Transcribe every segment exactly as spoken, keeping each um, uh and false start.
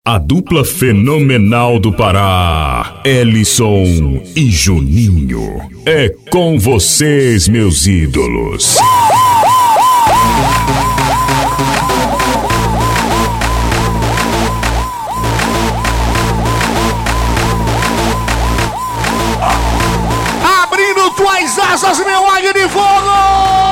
A dupla fenomenal do Pará, Ellison e Juninho. É com vocês, meus ídolos. Abrindo tuas asas, meu águia de fogo!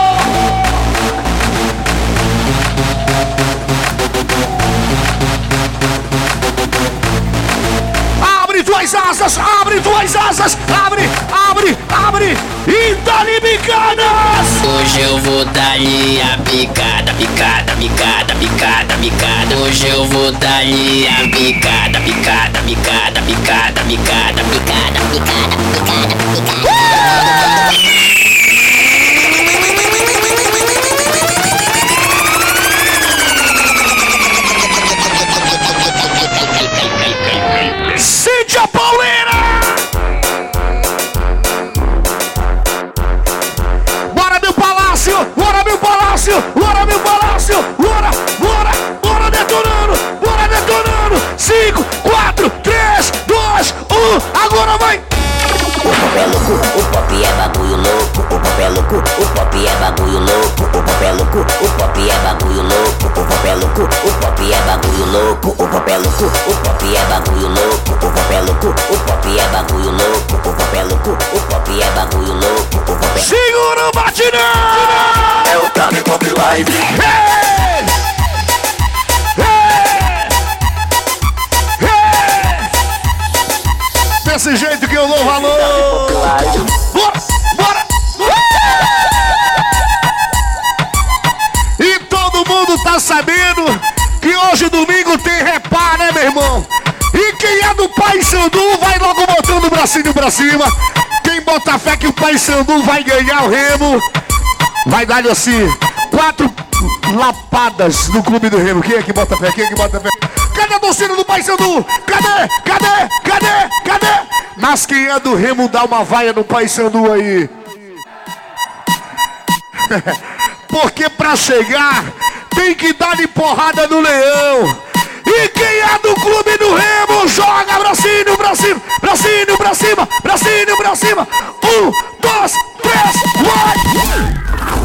Abre tuas asas, abre tuas asas, abre, abre, abre e dá-lhe bicadas! Hoje eu vou dar-lhe a picada, picada, picada, picada, picada. Hoje eu vou dar-lhe a picada, picada, picada, picada, picada, picada, picada, picada, picada. Cíntia Paulina! Bora, meu palácio! Bora, meu palácio! Bora, meu palácio! Bora, bora, bora detonando! Bora detonando! cinco, quatro, três, dois, um, agora vai! O pop é louco, o pop é bagulho louco. O pop é louco, o pop é bagulho louco. O pop é louco, o pop é bagulho louco. O pop é louco, o pop é bagulho louco. O pop é louco, o pop é bagulho louco. O pop é louco, o pop é bagulho louco. O pop é louco, o pop é bagulho louco. O pop é... Segura o batidão! É o Tami Pop Live. Hey! Hey! Hey! Desse jeito que eu dou valor! Bora! Bora! E todo mundo tá sabendo que hoje domingo tem repá, né, meu irmão? E quem é do Paysandu vai logo botando o bracinho pra cima. Quem bota fé que o Paysandu vai ganhar o Remo, vai dar-lhe assim, quatro lapadas no clube do Remo. Quem é que bota fé? Quem é que bota fé? Cadê a torcida do Paysandu? Cadê? Cadê? Cadê? Cadê? Mas quem é do Remo dá uma vaia no Paysandu aí. Porque pra chegar tem que dar-lhe porrada no leão. E quem é do clube do Remo joga bracinho pra cima, bracinho pra cima, bracinho pra cima. Um, dois, três, vai!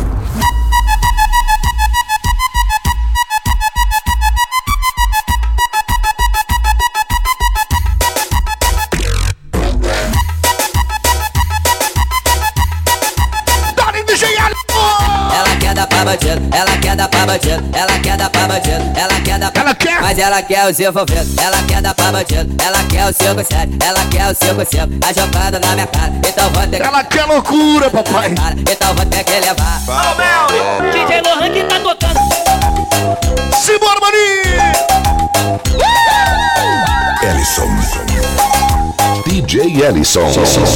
Ela quer dar pra bandido, ela quer dar pra bandido, ela quer dar pra bandido, ela quer dar pra... Ela quer! Mas ela quer os envolvidos, ela quer dar pra bandido, ela quer o cinco sete, ela quer o cinco cinco, tá jogando na minha cara, então vou ter que... Ela quer loucura, papai! Então vou ter que levar. Ô, Mel, D J Lohan que tá tocando. Simbora, maninho! Ellison. D J Ellison.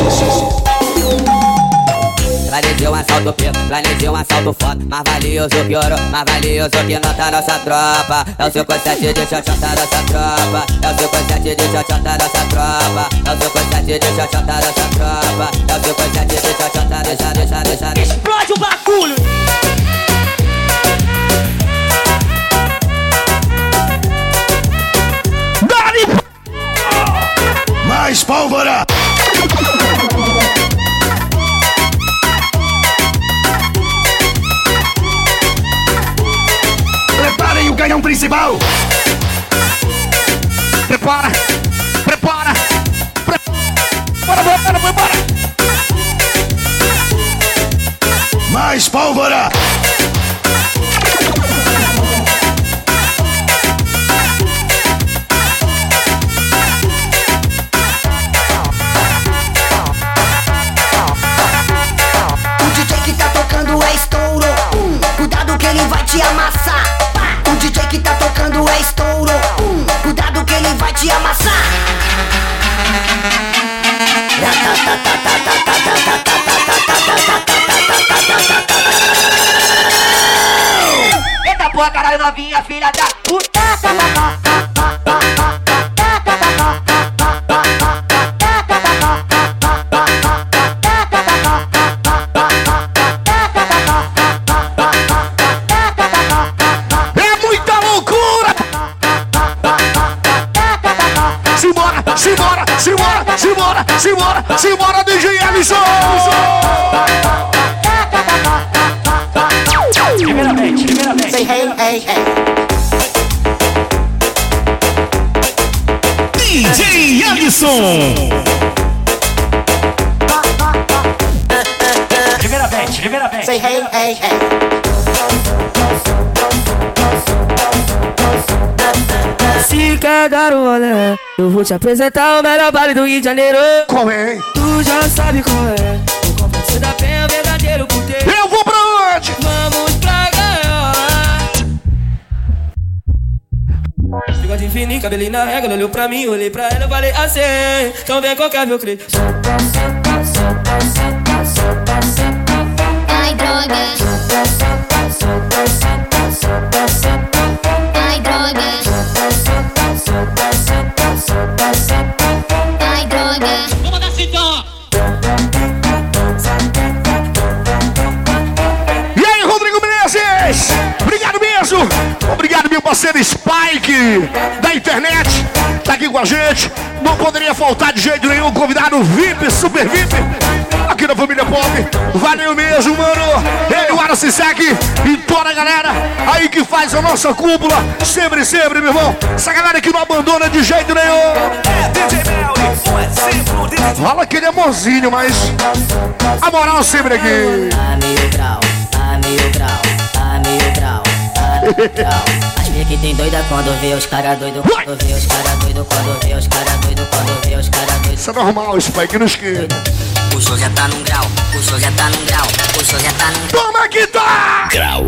Planejei um assalto pico, planejei um assalto foda. Mais valioso que ouro, mais valioso que nota nossa tropa. É o cinco sete de xoxota nossa tropa. É o cinco sete de xoxota nossa tropa. É o cinco sete de xoxota nossa tropa. É o cinco sete de xoxota, deixa, deixa, deixa, deixa. Explode o bagulho. Dali! Mais pólvora. Preparem o canhão principal. Prepara! Prepara! Pre... Bora, bora, bora, bora, bora! Mais pólvora. O D J que tá tocando é estouro. Hum, cuidado que ele vai te amassar. Pá. O D J que tá tocando é estouro. Hum, cuidado que ele vai te amassar. Eita porra, caralho, novinha, filha da puta. É muita loucura! Simbora, simbora, D J Ellison. Primeiramente, primeiramente. Say hey, hey, hey. D J Ellison. Primeiramente, primeiramente. Say hey, hey, hey. Se quer dar um rolê, eu vou te apresentar o melhor baile do Rio de Janeiro. Qual é? Tu já sabe qual é. O complexo da penha é o verdadeiro puteiro. Eu vou pra onde? Vamos pra gaiola. Bigode fininho, cabelinho na régua. Ela olhou pra mim, olhei pra ela, eu falei assim. Então vem qualquer meu crê. Ai, droga. Ai, droga. Ai, droga. Vamos dar então. E aí, Rodrigo Menezes? Obrigado mesmo. Obrigado, meu parceiro Spike da internet. Tá aqui com a gente. Não poderia faltar de jeito nenhum. Convidado V I P, super V I P. Aqui da família Pop. Valeu mesmo, mano. Ele, o Ara Sisek e toda a galera aí que faz a nossa cúpula. Sempre, sempre, meu irmão. Essa galera que não abandona de jeito nenhum. É D J Melly, um exemplo de Fala aquele amorzinho, mas a moral sempre aqui. A mil grau, a mil grau, a mil grau, a mil grau. As minhas que tem doida quando vê os cara doido, quando vê os cara doido, quando vê os cara doido, quando vê os cara doido. Isso é normal, Spike, não esquenta. O show já tá num grau, o show já tá num grau, o show já tá num Toma que tá! Grau.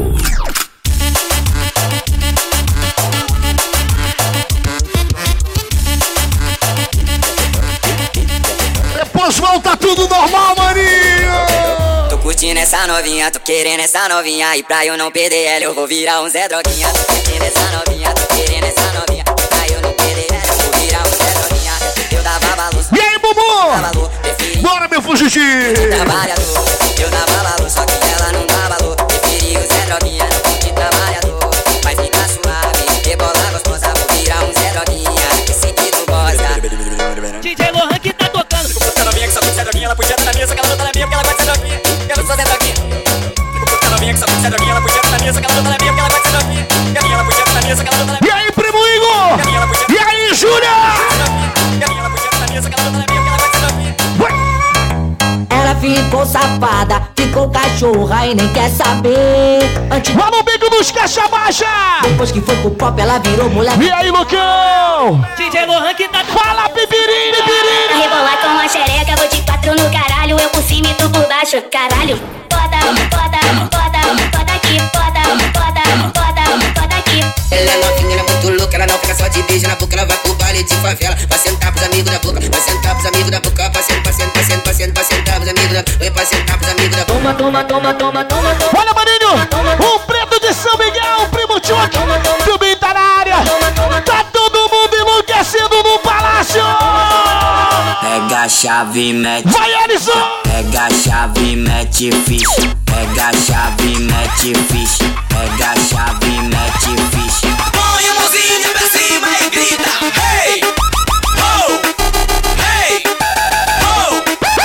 Depois volta tudo normal, maninho! Tô curtindo essa novinha, tô querendo essa novinha. E pra eu não perder ela, eu vou virar um Zé Droguinha. Tô curtindo essa novinha, tô querendo essa novinha. Pra eu não perder ela, eu vou virar um Zé Droguinha. Eu dava valor, E aí, Bubu? dava valor, preferi Bora, meu fugitivo! trabalhador. Eu dava valor, só que ela não dá valor. Preferi o Zé Droguinha, não curti trabalhador. Mas fica suave, rebola gostosa. Vou virar um Zé Droguinha, esse que tu gosta. D J Lohan que tá tocando. Fico puta novinha que só curte Zé Droguinha. Ela podia estar na mesa, que ela não tá na minha, porque ela gosta de Zé Droguinha. Eu não sou Zé Droguinha. Fico puta novinha que só curte Zé Droguinha. Ela podia estar na mesa, que ela não tá na minha, porque ela gosta de Zé Droguinha. E a minha, ela podia estar na mesa, que ela não tá na minha. E aí, primo Igor? E aí, Júlia? E a minha, ela podia estar na mesa, que ela não tá na minha, porque ela gosta de Zé Droguinha. Ela ficou safada, ficou cachorra e nem quer saber. Antes, Vamos, bico dos caixa baixa! depois que foi pro pop, ela virou mulher. E aí, Lucão? D J Lohan que tá tocando. Fala, pipirinho, pipirinho! Rebolar com uma xereca, vou de quatro no caralho. Eu por cima e tu por baixo, caralho. Bota, bota, bota, bota aqui, bota, bota, bota, bota aqui. Ela é novinha, ela é muito louca, ela não fica só de beijo na boca, ela vai pro baile de favela. Vai sentar pros amigos da boca, vai sentar pros amigos da boca, vai sentar, vai sentar, vai sentar, vai sentar, vai sentar pros amigos da boca, vai sentar pros amigos da boca. Toma, toma, toma, toma, toma, toma. Olha, maninho! O preto de São Miguel, o primo Chuck, também tá na área! Tá todo mundo enlouquecendo no palácio! Pega a chave, mete. Vai, Ellison! Pega a chave, mete ficha. Pega a chave, mete ficha. Pega a chave, mete ficha. Põe a mãozinha pra cima e grita hey! Oh! Hey! Oh!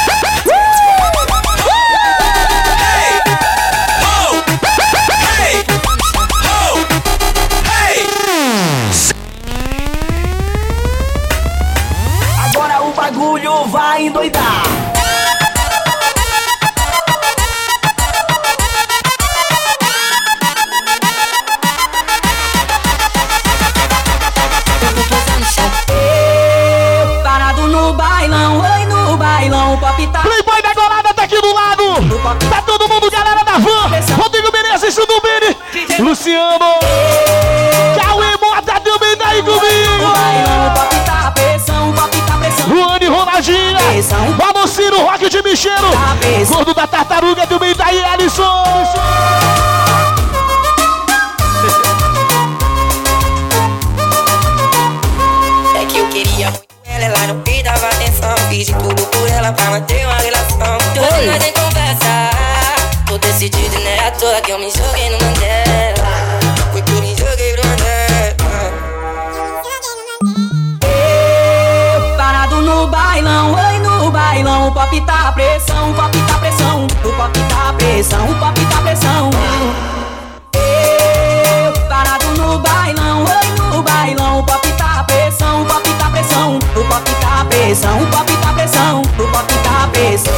Hey! Oh! Hey! Oh! Hey! Agora o bagulho vai endoidar. Eu, parado no bailão, oi no bailão, o pop tá. Playboy da Golada tá aqui do lado! Tá todo mundo, galera da van! Rodrigo Menezes, Sudo Bini! Luciano! Cauê Mota também tá aí No bailão, o comigo! pop tá pressão, o pop tá pressão. Luane Ronaldinha! Vamos, Ciro, Rock de Micheiro! Gordo da Tartaruga também tá aí, Ellison! É que eu queria muito ela, ela não me dava atenção. Fiz de tudo por ela pra manter uma relação. Hoje nós em conversa. Tô decidido, né? À toa que eu me joguei no Mandela. Foi que eu me joguei no Mandela. Eu, parado no bailão, oi no bailão. pressão, o pop tá pressão, o pop tá pressão, o pop tá pressão, o pop tá pressão. Eu parado no bailão, oi no bailão, o pop tá pressão, o pop tá pressão, o pop tá pressão, o pop tá pressão, o pop tá pressão.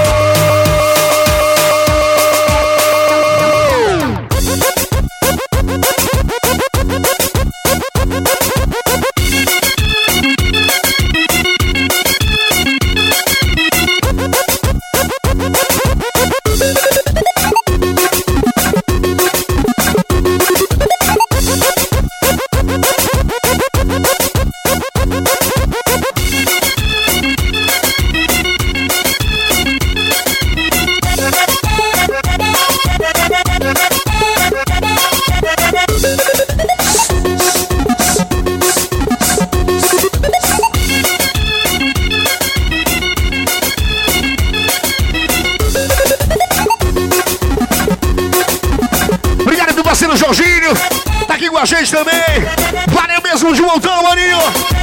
Jorginho, tá aqui com a gente também. Valeu mesmo de montão, maninho.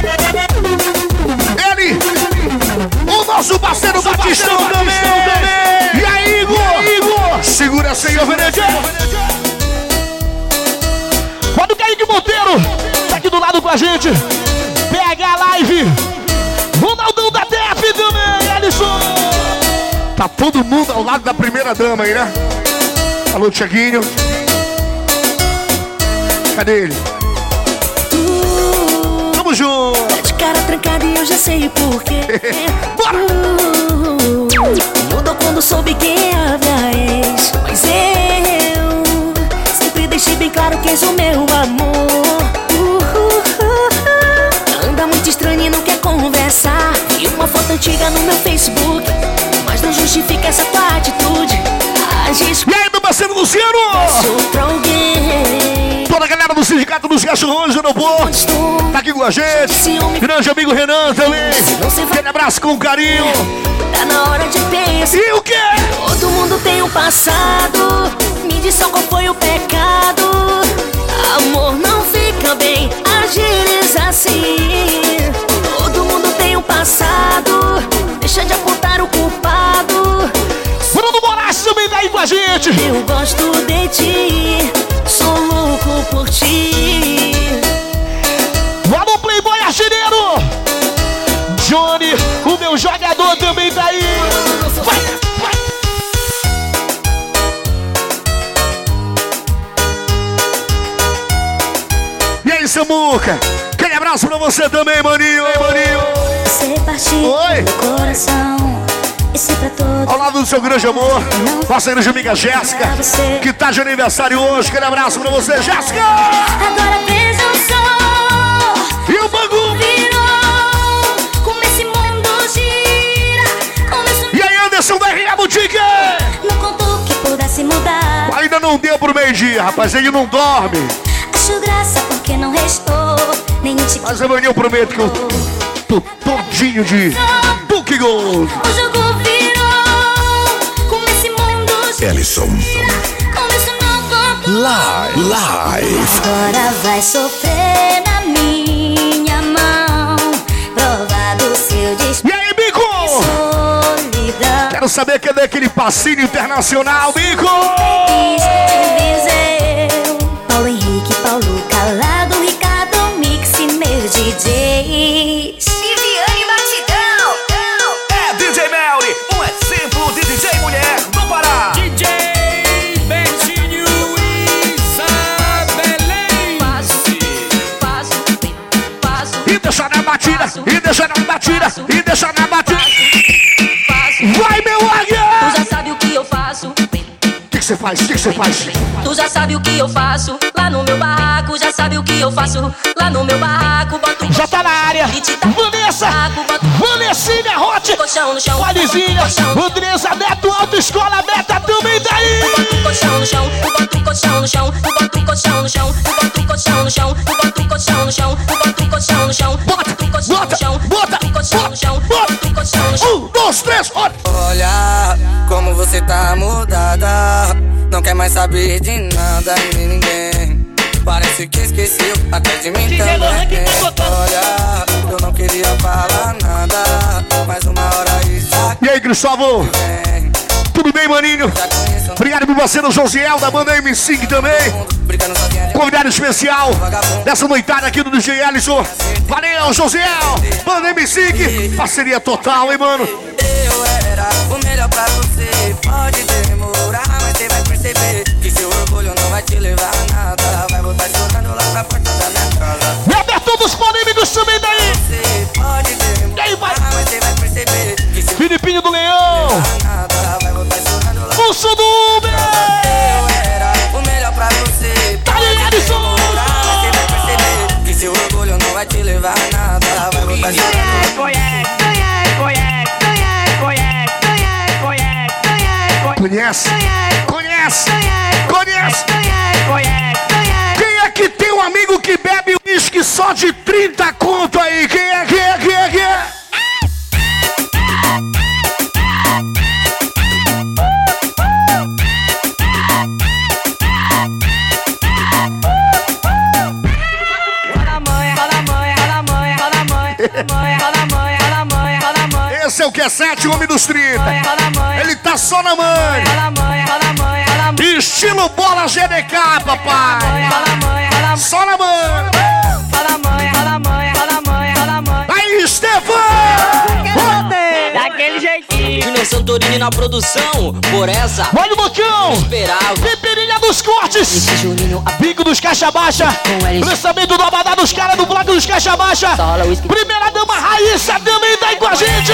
Ele, o nosso parceiro Batistão também. E aí, Igor? Igor? Segura essa aí, Alvenete. Olha o Kaique Monteiro, tá aqui do lado com a gente. Pega a live. Ronaldão da T F também, Alisson. Tá todo mundo ao lado da primeira dama aí, né? Alô, Tiaguinho. Cadê ele? Uh, Tamo junto! Tá de cara trancada e eu já sei o porquê. Bora! Uh, mudou quando soube quem é a minha ex. Mas eu sempre deixei bem claro que és o meu amor. Uh, uh, uh, anda muito estranho e não quer conversar. Vi uma foto antiga no meu Facebook, mas não justifica essa tua atitude. Agis. E aí, meu parceiro Luciano? Sou pra alguém. Toda a galera do Sindicato dos Cachorrões do Aeroporto tá aqui com a gente. Grande amigo Renan também. Aquele abraço com carinho. Tá na hora de pensar. E o quê? Todo mundo tem um passado. Me diz só qual foi o pecado. Amor, não fica bem agires assim. Todo mundo tem um passado. Deixa de apontar o culpado. Bruno Moraes também tá aí com a gente. Eu gosto de ti, sou louco por ti. Alô, Playboy Artilheiro. Johnny, o meu jogador também tá aí. Vai, vai. E aí, Samuca? Aquele abraço pra você também, maninho. Ei, maninho. Você partiu Oi. meu coração. Esse pra todo. Ao lado do seu grande amor, parceira de amiga Jéssica, que tá de aniversário hoje. Aquele abraço pra você, Jéssica! Agora veja só. E o bagulho virou. Como esse mundo gira. Como isso... E aí, Anderson da R A Boutique? Não contou que pudesse mudar. Ainda não deu pro meio-dia, rapaz, ele não dorme. Acho graça porque não restou nenhum tipo. Mas amanhã eu prometo que eu tô todinho de Duque Gold. O jogo virou. Como esse mundo gira. Ellison. Como isso não contou. Live. Live. Agora vai sofrer na minha mão. Provar do seu destino. E aí, Bico? Solidão. Quero saber cadê aquele passinho internacional, Bico? Paulo Henrique, Paulo Calado, Ricardo Mix e meus D Js. Viviane Batidão. É D J Melry, um exemplo de D J mulher no Pará. D J Betinho Isabelém. Passo, passo, passo. E deixa na batida, e deixa na batida, e deixa na batida. Vai, meu águia! Tu já sabe o que eu faço. O que você faz? O que você faz? Tu já sabe o que eu faço lá no meu barraco. Já sabe o que eu faço lá no meu barraco. Boto Já tá na área. Vanessa, Vanessinha Hot, colchão no chão. Valizinha, Andresa Neto, Autoescola Meta também tá aí. Boto o colchão no chão, boto o colchão no chão, boto o colchão no chão, boto o colchão no chão, boto o colchão no chão, boto o colchão no chão, Bota, bota, bota, bota, bota. Um, dois, três, olha. Olha como você tá mudada. Não quer mais saber de nada e de ninguém. Parece que esqueceu até de mim também. Olha, eu não queria falar nada, mas uma hora isso aqui. E aí, Cristóvão. Tudo bem, maninho? Obrigado, meu parceiro Josiel, da banda M cinco também. Convidado especial dessa noitada aqui do D J Ellison. Valeu, Josiel. Banda M cinco. Parceria total, hein, mano? Eu era o melhor pra você. Pode demorar, mas você vai perceber que seu orgulho não vai te levar a nada. Vai voltar chorando lá pra porta da minha casa. Roberto dos polêmicos também daí. Você pode demorar, mas você vai perceber que seu Filipinho do Leão. nada. Vai voltar chorando lá. Pulso do Uber. Eu era o melhor pra você. Tá aí, Ellison. Demorar, mas você vai perceber que seu orgulho não vai te levar a nada. Vai voltar chorando lá. Conhece? Conhece? Conhece? Quem é que tem um amigo que bebe uísque só de trinta conto aí? Quem é? Quem é? Quem é? Quem é? Esse é o Q sete, o homem dos trinta. Ele tá só na mãe. Estilo bola G D K, papai. Só na mãe. Aí, Stefan! Daquele jeitinho. Júnior Santorini na produção, por essa. Olha o bocão! Esperava. Pipirinha dos cortes! Bico dos caixa baixa! Lançamento do Abadá dos caras do bloco dos caixa baixa! Primeira dama Raíssa também tá aí com a gente!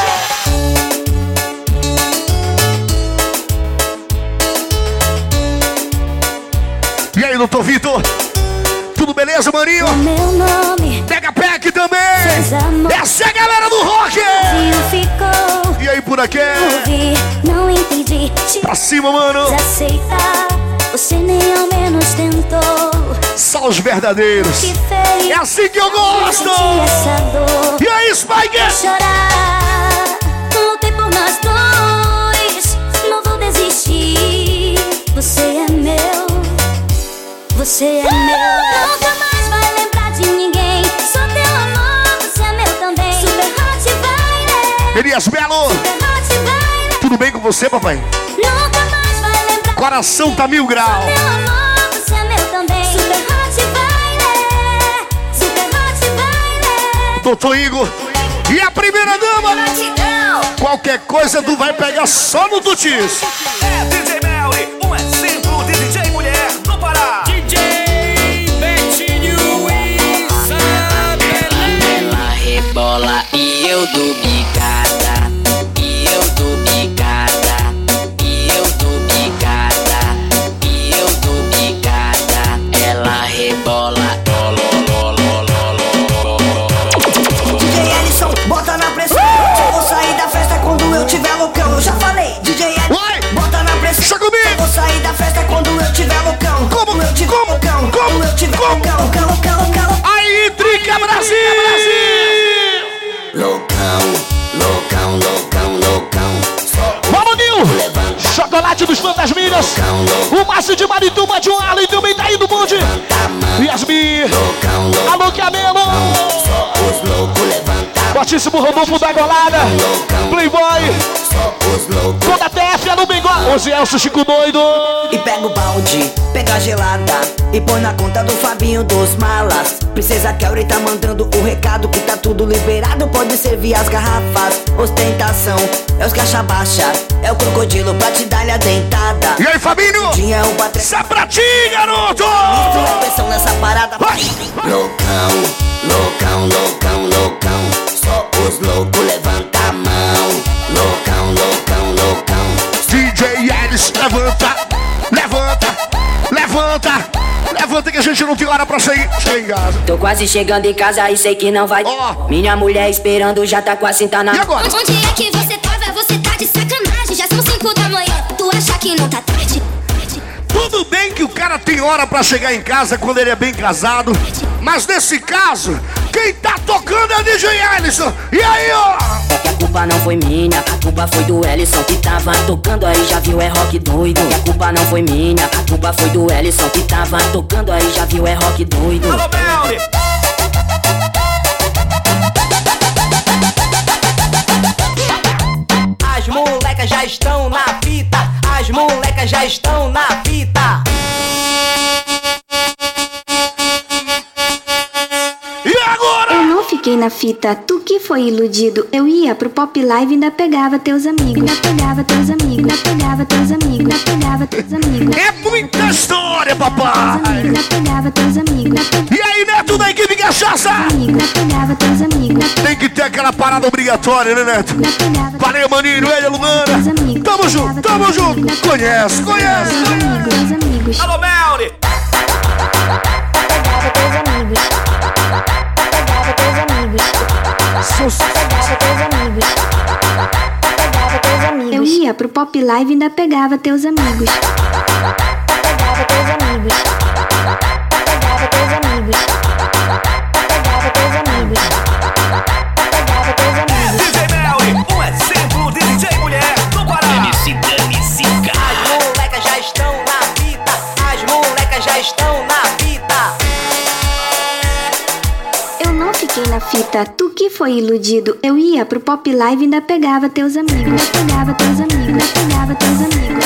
E aí, doutor Vitor? Tudo beleza, maninho? Meu nome Pega Pack também! amor. Essa é a galera do rock! ficou. E aí, por aqui? Ouvi, não entendi. Te Pra cima, mano! aceitar, você nem ao menos tentou. Só os verdadeiros! Que fez É assim que eu gosto! sentir essa dor. E aí, Spike? Chorar, lutei por nós dois. Não vou desistir. Você é meu, você é meu. Nunca mais vai lembrar de ninguém. Sou teu amor, você é meu também. Super hot vai, Elias Belo! super hot vai. Tudo bem com você, papai? Nunca mais vai lembrar. Coração tá mil grau! Meu amor, você é meu também. Super hot vai, super hot vai. Doutor Igor! E a primeira dama? Gratidão. Qualquer coisa tu vai pegar só no Tutis! É D J Melly, um exemplo de D J mulher do Pará. D J Betinho e Isabela. Ela rebola e eu dou bicada. E eu dou bicada. E eu dou bicada. E eu dou bicada. Ela rebola. D J Ellison, bota na pressão. Só vou sair da festa quando eu tiver loucão. Eu já falei, D J Ellison, Vai! bota na pressão. Deixa comigo! Só vou sair da festa quando eu tiver loucão. Como? Quando eu tiver Como? loucão. Como? Quando eu tiver Como? loucão. Loucão, loucão, loucão. Aí, Trica Brasil! Loucão, loucão, loucão, loucão. Só o Vamos, Nil! levanta, Chocolate dos Fantasminhas! loucão, loucão, O Márcio de Marituba de um Allen também tá aí do bonde! a mão. Yasmin! Loucão, loucão, Alô, Camelo! só os loucos levanta, Fortíssimo Rodolfo da Golada! loucão, Playboy! só os loucos. Toda a T F no Bengol! Onze Elcio Chico Doido! E pega o balde, pega a gelada e põe na conta do Fabinho dos Malas. Princesa Kelly tá mandando o recado que tá tudo liberado, pode servir as garrafas. Ostentação, é os caixa baixa, é o crocodilo pra te dar-lhe a dentada. E aí, Fabinho? Dinha é o patrão, Isso é pra ti, garoto! mistura a pressão nessa parada. Vai! Loucão, loucão, loucão, loucão. Só os loucos levanta a mão. Loucão, loucão, loucão. D J Ellis, levanta! Levanta! Levanta! Levanta que a gente não tem hora pra sair. Chegar em casa. Tô quase chegando em casa e sei que não vai. Ó. Minha mulher esperando já tá com a cinta na. E agora? Onde é que você tava? Você tá de sacanagem. Já são cinco da manhã. Tu acha que não tá tarde? Tudo bem que o cara tem hora pra chegar em casa quando ele é bem casado, mas nesse caso, quem tá tocando é o D J Ellison. E aí, ó? É que a culpa não foi minha, a culpa foi do Ellison que tava tocando aí, já viu, é rock doido. E a culpa não foi minha, a culpa foi do Ellison que tava tocando aí, já viu, é rock doido. Alô, Melly. já estão na fita. As molecas já estão na fita. E agora? Eu não fiquei na fita, tu que foi iludido. Eu ia pro Pop Live e ainda pegava teus amigos. Ainda pegava teus amigos, ainda pegava teus amigos, ainda pegava teus amigos. É muita história, papai! Ainda pegava teus amigos. E aí, Neto da equipe Cachaça? Ainda pegava teus amigos. Tem que ter aquela parada obrigatória, né, Neto? Valeu, maninho, ele, Luana. Tamo junto, tamo junto. Conhece, conhece. Teus amigos. Alô, Melly! Pegava teus amigos. Pegava teus amigos. Pegava teus amigos. Pegava teus amigos. Eu ia pro Pop Live e ainda pegava teus amigos. Pegava teus amigos. Pegava teus amigos. Pegava teus amigos. Pegava teus amigos. D J Melly, um exemplo de D J mulher do Pará. Dane-se, dane-se, cara. As molecas já estão na fita. As molecas já estão na fita. Eu não fiquei na fita, tu que foi iludido. Eu ia pro Pop Live e ainda pegava teus amigos. Ainda pegava teus amigos, ainda pegava teus amigos.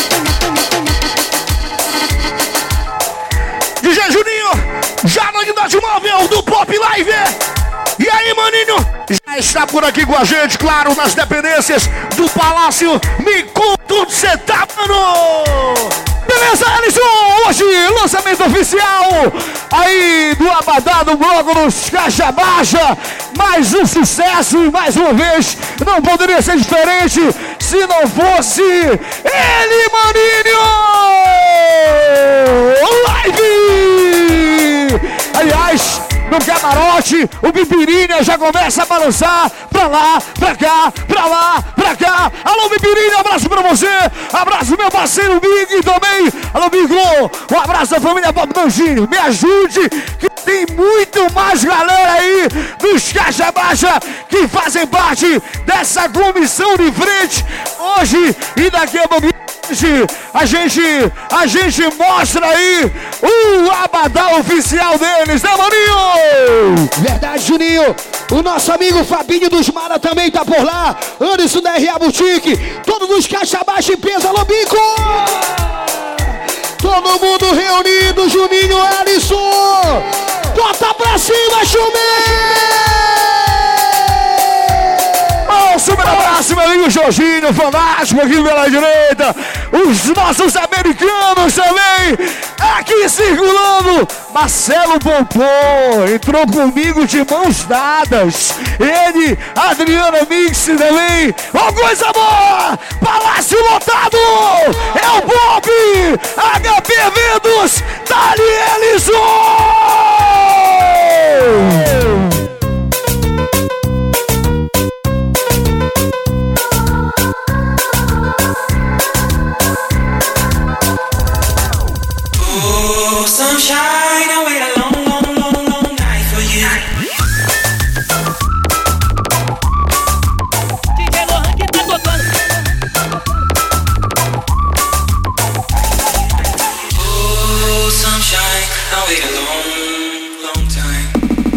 D J Juninho, já na unidade móvel do Pop Live. E aí, maninho? Já está por aqui com a gente, claro, nas dependências do Palácio. Me conta onde você tá, mano! Beleza, Alisson? Hoje, lançamento oficial aí do Abadá, do bloco dos Caixa Baixa. Mais um sucesso e mais uma vez não poderia ser diferente se não fosse ele, maninho! Live! Aliás, no camarote, o Bibirinha já começa a balançar pra lá, pra cá, pra lá, pra cá. Alô, Bibirinha, abraço pra você. Abraço meu parceiro Big também. Alô, Bigo, um abraço da família Bob Danginho. Me ajude, que tem muito mais galera aí dos Caixa Baixa que fazem parte dessa comissão de frente. Hoje e daqui a pouquinho a gente, a gente mostra aí o Abadá oficial deles, né, maninho? Verdade, Juninho. O nosso amigo Fabinho dos Mara também tá por lá. Anderson da R A Boutique. Todos os Caixa Baixa em peso, alô, Bico! Todo mundo reunido, Juninho, Alisson. Bota pra cima, Chumé! Um super abraço, meu amigo Jorginho, fanático aqui pela direita. Os nossos americanos também aqui circulando. Marcelo Pompom entrou comigo de mãos dadas. Ele, Adriana Mix também. Ó, coisa boa! Palácio lotado! É o Bob! H P Eventos, Dali Ellison! Sunshine, I wait a long, long, long, long night for you. D J Lohan que tá tocando. Oh, sunshine, I wait a long, long time.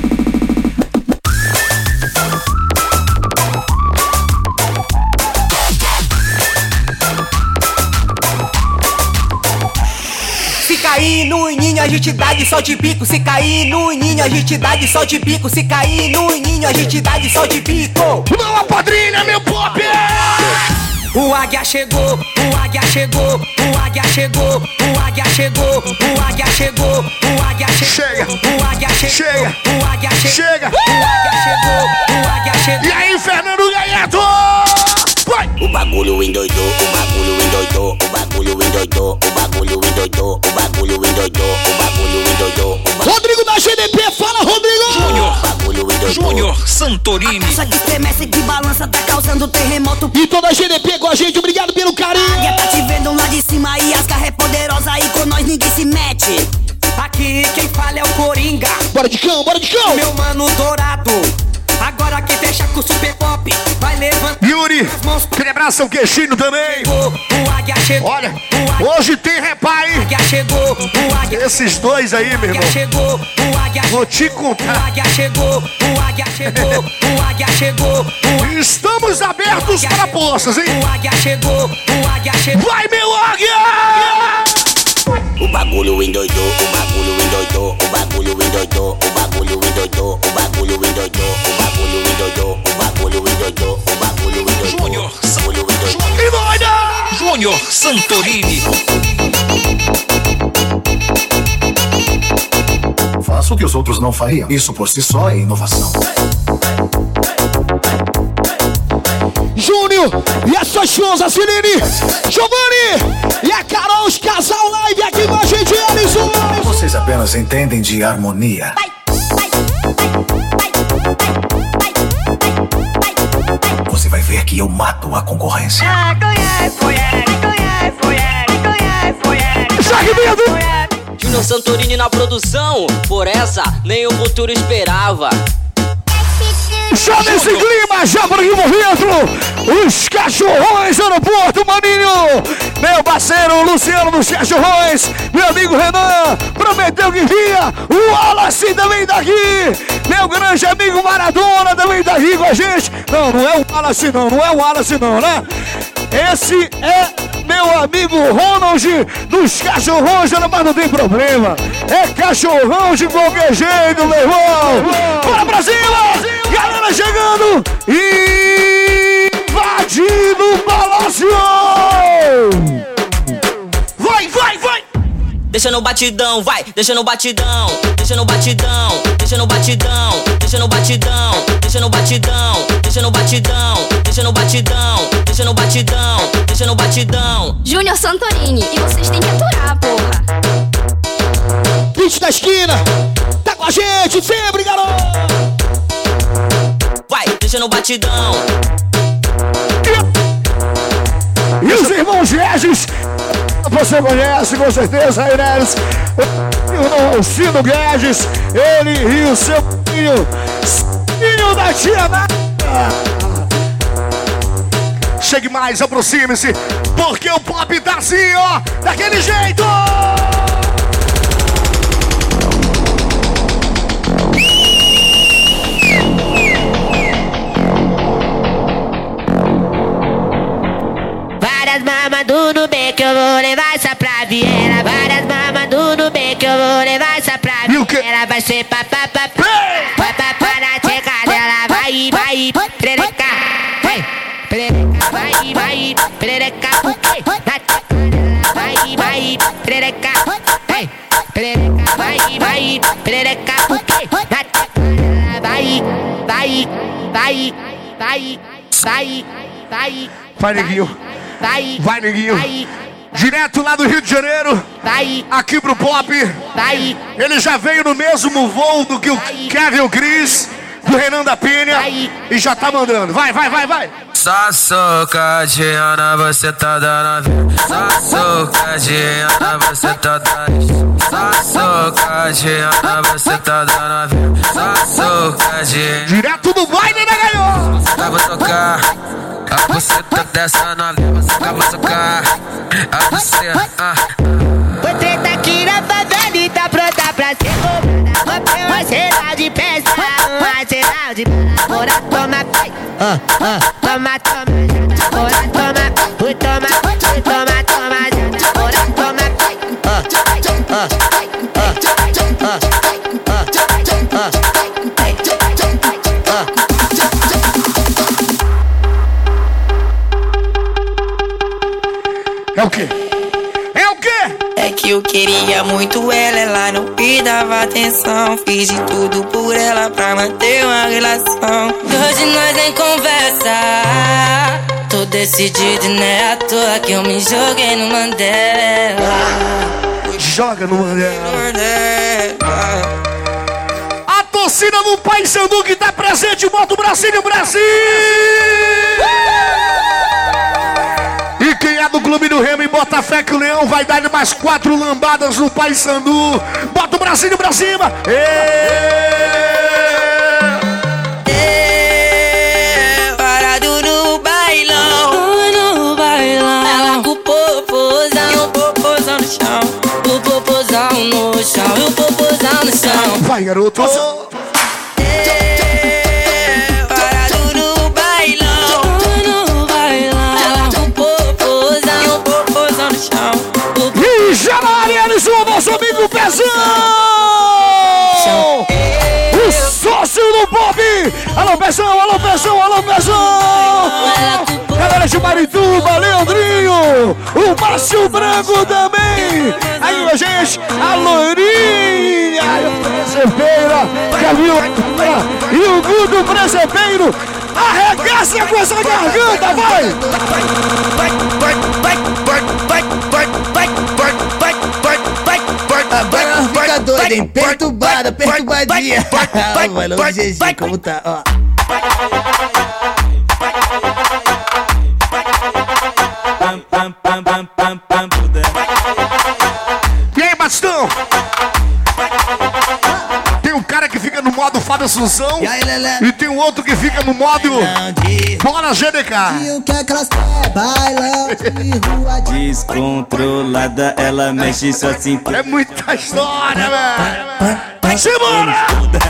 Se cair no ninho a gente dá de sol de bico. Se cair no ninho a gente dá de sol de bico. Se cair no ninho a gente dá de sol de bico. Não apadrinha, meu pop! O águia chegou, o águia chegou, o águia chegou, o águia chegou, o águia chegou, o águia Chega, o águia chegou, chega, o águia chega. o águia chegou, o águia chegou. E aí, Fernando Gaiato? Vai! O bagulho endoidou, o bagulho endoidou, o bagulho endoidou, o bagulho endoidou, o bagulho endoidou, o bagulho endoidou, o bagulho. Rodrigo da G D P, fala, Rodrigo! Júnior, Júnior Santorini. A casa que estremece, que balança, tá causando terremoto. E toda a G D P com a gente, obrigado pelo carinho! A águia tá te vendo lá de cima e as garras é poderosa e com nós ninguém se mete. Aqui quem fala é o Coringa. Bora de cão, bora de cão! Meu mano dourado. Agora quem fecha com o Super Pop vai levantar. Yuri, aquele abraço ao Queixinho também. O águia chegou. Olha, hoje tem repai. O águia chegou. O águia Esses dois aí, meu irmão. chegou. O águia Vou te O contar. águia chegou. O águia chegou. O águia chegou. O Estamos Olhos abertos para poças, hein? O águia chegou, o águia chegou. Vai, meu águia! O bagulho endoidou, o bagulho endoidou, o bagulho endoidou, o bagulho endoidou, o bagulho endoidou, o bagulho endoidou, o bagulho endoidou, o bagulho endoidou. Júnior E doida! Júnior Santorini. Faça o que os outros não fariam. Isso por si só é inovação. Júnior e as suas esposas, Celine, Giovanni e a Carol, os casal live aqui com a gente, Alisson. Vocês apenas entendem de harmonia. Você vai ver que eu mato a concorrência. Júnior Santorini na produção, por essa nem o futuro esperava. Já nesse clima, já por aqui por dentro, os cachorrões aeroporto, maninho. Meu parceiro Luciano dos Cachorrões, meu amigo Renan, prometeu que vinha. O Wallace também daqui. Meu grande amigo Maradona também daqui com a gente. Não, não é o Wallace não, não é o Wallace não, né? Esse é meu amigo Ronald dos Cachorrões, mas não tem problema. É cachorrão de qualquer jeito, meu irmão. Bora pra cima! Galera chegando! Invadindo o palácio! Vai, vai, vai! Deixa no batidão, vai, deixa no batidão, deixa no batidão, deixa no batidão, deixa no batidão, deixa no batidão, deixa no batidão, deixa no batidão, deixa no batidão, deixa no batidão. Júnior Santorini, e vocês têm que aturar, porra. Pitch da esquina, tá com a gente sempre, garoto! Vai, deixa no batidão. E os irmãos Regis, você conhece com certeza, Inês. O Cino Guedes, ele e o seu filho, filho da tia Nada. Chegue mais, aproxime-se, porque o pop tá assim, ó, daquele jeito! Várias mamas no beco, eu vou levar essa pra Viena. Várias mamas no beco, eu vou levar essa pra Viena. Vai ser papapá, papapá na tcheca dela. Vai, vai, perereca, vai, perereca, vai, vai, perereca, na tcheca dela. Vai, vai, perereca, vai, perereca, vai, vai, perereca, na tcheca dela. Vai, vai, vai, vai, vai, vai. Vai, neguinho. Vai, vai, neguinho. Vai, direto lá do Rio de Janeiro. Vai, aqui pro Pop. Vai, ele já veio no mesmo voo do que o vai, Kevin o Cris, do Renan da Penha. Vai, e já tá mandando. Vai, vai, vai, vai. Só socadinha, você tá dando. Só socadinha, você tá dando. Só socadinha, você tá dando. Só socadinha. Direto do baile, né, ganhou? Eu vou tocar. A você tá dessa novinha, você vai tocar. A você, ah. Foi treta aqui na favela e tá pronta pra ser cobrada. Um arsenal de peça, um arsenal de bora, toma, pai. Ah, ah, toma, toma, bora, toma, fui toma, fui toma, toma, bora, toma, pai. Ah, ah, ah, ah, ah, ah, ah. É o quê? É o quê? É que eu queria muito ela, ela não me dava atenção. Fiz de tudo por ela pra manter uma relação. Hoje nós nem conversa. Tô decidido e não é à toa que eu me joguei no Mandela. Joga no Mandela. A torcida do Paysandu que tá presente, bota o bracinho, Brasil! E quem é do Clube do Remo e bota fé que o Leão vai dar mais quatro lambadas no Paysandu. Bota o bracinho pra cima. É, parado no bailão, no bailão. Ela com o popozão e o popozão no chão. O popozão no chão e o popozão no chão. Vai, garoto. É, parado no bailão. Pezão, alô, Pezão, alô, Pezão! Galera de Marituba, Leandrinho, o Márcio Branco também! Aí com a gente, a Loirinha, o Presepeira, Camila e o Guto Presepeiro. Arregaça com essa garganta, vai! Vai, vai, vai, vai, vai, vai, vai, vai, vai, vai, vai, vai. Agora ela fica doida, hein? Perturbada, perturbadinha. Vai logo, G G, como tá, ó. E aí, Bastão? Tem um cara que fica no modo Fábio Assunção e, aí, e tem um outro que fica no modo Bora G D K. Descontrolada, ela mexe só assim. É muita história, velho. Vai se embora!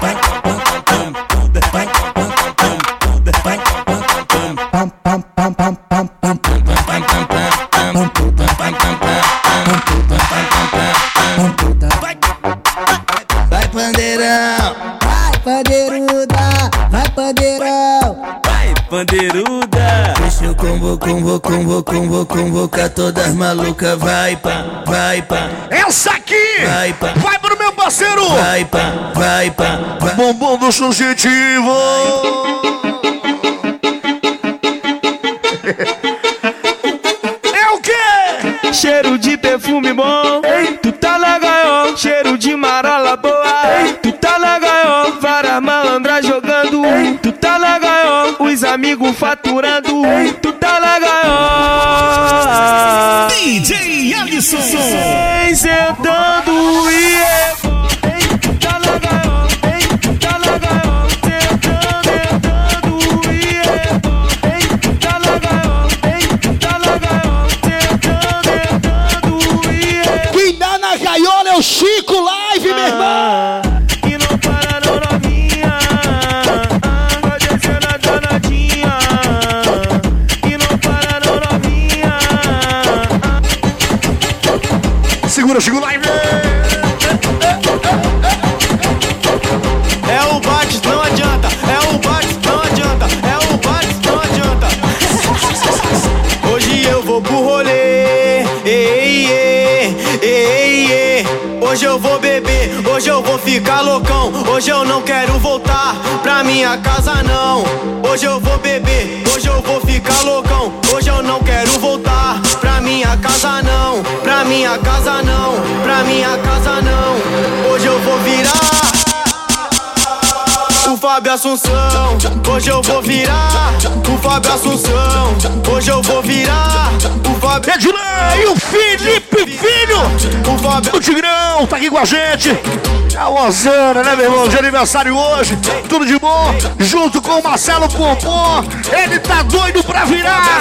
Vai, pandeirão, vai, pandeiruda, vai, pandeirão, vai, pandeiruda. Deixa eu convo, convo, convo, convo, convocar todas malucas, vai, pá, vai, pá. Essa aqui vai, pá, vai pro meu parceiro, vai, pá, vai, pá, vai. Bombom do Subjetivo. É o quê? Cheiro de perfume bom, ei, tu tá na gaiola. Cheiro de marola boa, ei, tu tá na gaiola. Várias malandras jogando, ei, tu tá na gaiola. Os amigos faturando, ei, tu tá na gaiola. D J Alisson sentando e é bom, ei, tu tá na gaiola, ei, tu tá na gaiola. Sentando, sentando e é bom, ei, tu tá na gaiola, ei, tu tá na gaiola. Quem dá na gaiola é o Chico Live, meu irmão! E não para não, novinha, vai descer na danadinha. E não para não, novinha. Segura, Chico Live! É o bate, não adianta. É o bate, não adianta. É o bate, não adianta. Hoje eu vou pro rolê, ei, ei, ei, ei. Hoje eu vou beber, hoje eu vou ficar loucão. Hoje eu não quero voltar pra minha casa não. Hoje eu vou beber, hoje eu vou ficar loucão. Hoje eu não quero voltar pra minha casa não. Pra minha casa não, pra minha casa não. Hoje eu vou virar o Fábio Assunção. Hoje eu vou virar o Fábio Assunção. Hoje eu vou virar o Fábio. Edilei e o Felipe Filho. O Fábio. O Tigrão tá aqui com a gente. A Osana, né, meu irmão? De aniversário hoje. Tudo de bom. Junto com o Marcelo Pompom. Ele tá doido pra virar.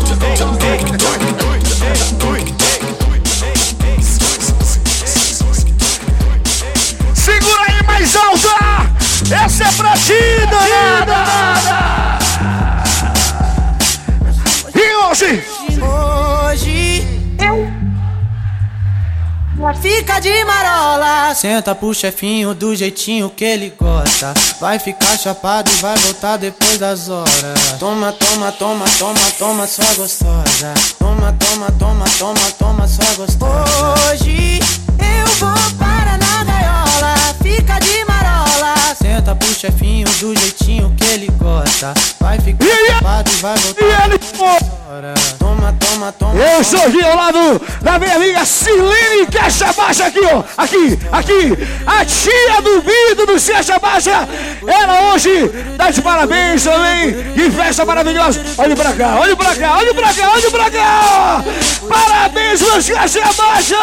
Segura aí mais alta. Essa é pra ti, danada! E hoje? Hoje eu fica de marola. Senta pro chefinho do jeitinho que ele gosta. Vai ficar chapado e vai voltar depois das horas. Toma, toma, toma, toma, toma, sua gostosa. Toma, toma, toma, toma, toma, sua gostosa. Hoje eu vou para na gaiola. Fica de marola. Senta pro chefinho do jeitinho que ele gosta. Vai ficar chapado e vai voltar depois das horas. Toma, toma, toma. Eu sou aqui ao lado da minha amiga Silene Caixa Baixa aqui, ó. Aqui, aqui. A tia do Vido do Caixa Baixa. Ela hoje tá de parabéns também. Que festa maravilhosa. Olha pra cá, olha pra cá, olha pra cá, olha pra cá. Parabéns, meus Caixa Baixa.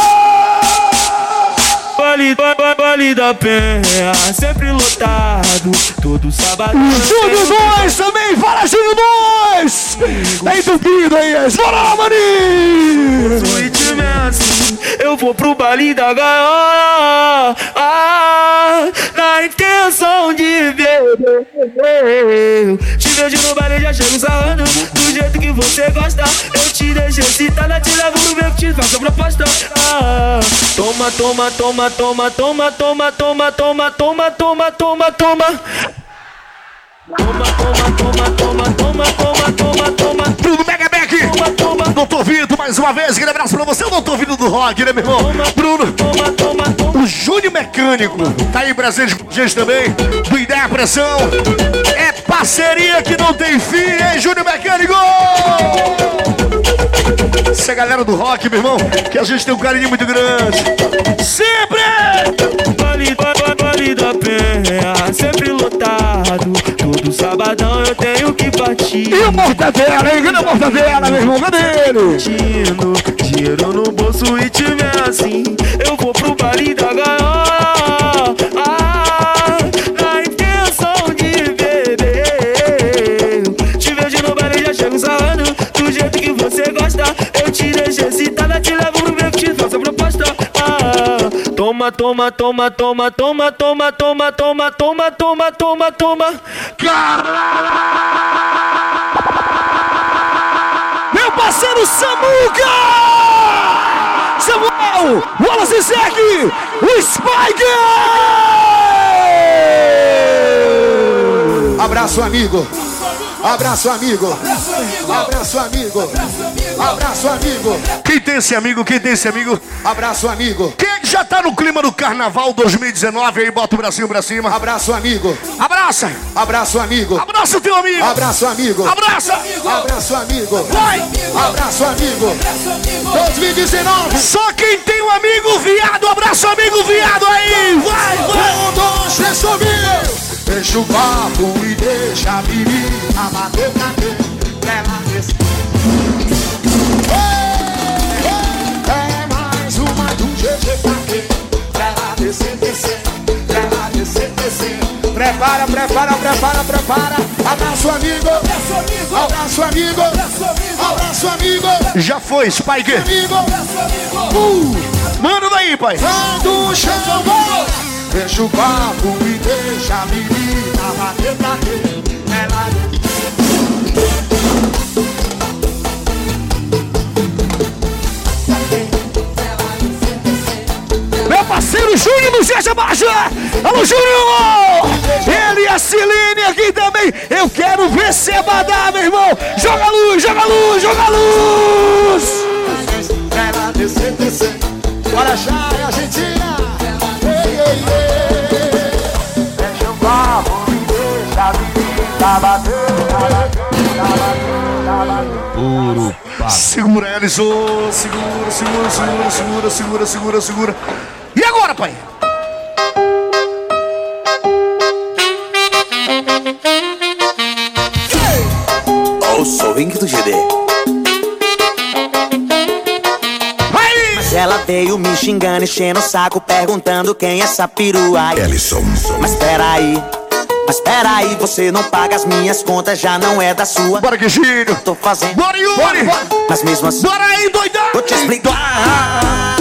Vale, vale da Penha, sempre lotado, todo sábado. Júnior dois também, fala Júnior dois! Tá entupido aí, bora, maninho! Ritmo é assim, eu vou pro baile da gaiola, ah, na intenção de beber. Te vejo no baile, já chego sarrando, do jeito que você gosta. Eu te deixo excitada, te levo no meu que te faço a proposta. Ah, toma, toma, toma. Toma, toma, toma, toma, toma, toma, toma, toma, toma. Toma, toma, toma, toma, toma, toma, toma, toma. Tudo Mega Back. Toma, toma. Doutor Vitor, mais uma vez, aquele abraço pra você, o Doutor Vitor do Rock, né, meu irmão? Toma, Bruno. Toma, toma, toma. O Júnior Mecânico. Tá aí presente com a gente também. Do Ideia Pressão. É parceria que não tem fim, hein, Júnior Mecânico? Essa é a galera do rock, meu irmão, que a gente tem um carinho muito grande. Sempre! Vale, vale, vale da penha, sempre lotado. Todo sabadão eu tenho que partir. E o Mortadela, hein? Cadê o Mortadela, meu irmão? Cadê ele? Dinheiro no bolso e tiver assim, eu vou pro baile da gaiola. Ah, na intenção de beber. Te vejo no baile, já chego sarrando do jeito que você gosta. Eu te deixo excitada, te levo pro meu te faço a proposta. Ah, toma, toma, toma, toma, toma, toma, toma, toma, toma, toma, toma, toma. Caralho! Meu parceiro Samuca! Samuel! Wallace Zek! O Spike! Abraço, amigo! Abraço, amigo! Abraço, amigo! Abraço, amigo! Quem tem esse amigo? Quem tem esse amigo? Abraço, amigo! Quem já tá no clima do Carnaval dois mil e dezenove aí, bota o bracinho pra cima. Abraço, amigo! Abraça! Abraço, amigo! Abraça o teu amigo! Abraço, amigo! Abraça! Abraço, amigo! Vai! Abraço, amigo! dois mil e dezenove! Só quem tem um amigo viado, abraça o amigo viado aí! Vai, vai! Um, dois, três, subiu! Deixa o papo e deixa a menina bater pra dentro. Ela desce. É mais uma do G G pra quê? Ela descer, descer. Ela descer, descer. Prepara, prepara, prepara, prepara. Abraço, amigo. Abraço, amigo. Abraço, amigo. Já foi, Spike. Amigo. Uh, manda daí, pai. Quando chegou. Deixa o papo e deixa a menina bater pra quê? Ela... Meu parceiro Júnior do Zeja Baixa! Alô, Júnior! Ele e a Ciline aqui também! Eu quero ver você badar, meu irmão! Joga a luz, joga a luz, joga a luz! Ela descer, descer. Bora já, é Argentina! Ei, ei, ei! Deixa o papo e deixa a menina bater, bater. Puro papo. Segura, Ellison! Segura, segura, segura, segura, segura, segura, segura. E agora, pai? O swing do G D. Mas ela veio me xingando, enchendo o saco, perguntando quem é essa perua. Ellison. Mas peraí, mas peraí, você não paga as minhas contas, já não é da sua. Bora, Guixinho! Tô fazendo. Bora, Yuri! Mas mesmo assim. Bora aí, doidão! Vou te explicar.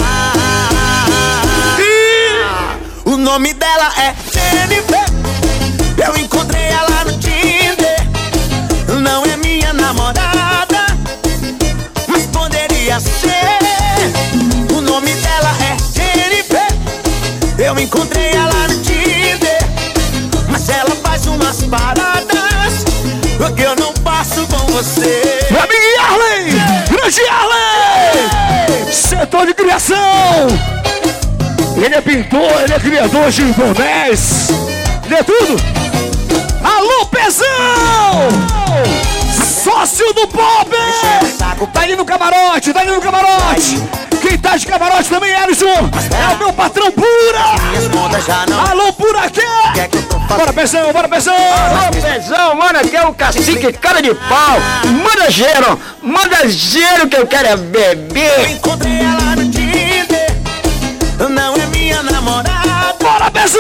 O nome dela é Jennifer. Eu encontrei ela no Tinder. Não é minha namorada, mas poderia ser. O nome dela é Jennifer. Eu encontrei ela no Tinder, mas ela faz umas paradas que eu não faço com você. Meu amigo Yarley! Grande Yarley! Setor de criação! Ele é pintor, ele é criador de bonés. Ele é tudo. Alô, Pezão! Sócio do Pop! Tá ali no camarote, tá ali no camarote. Quem tá de camarote também é Ellison. É o meu patrão Pura. Alô, Pura aqui. Bora, Pezão, bora, Pezão. Alô, Pezão, mano, aqui é o cacique cara de pau. Manda gelo, manda gelo que eu quero é beber. Eu encontrei ela no Tinder. Não é minha namorada. Bora, Pezão!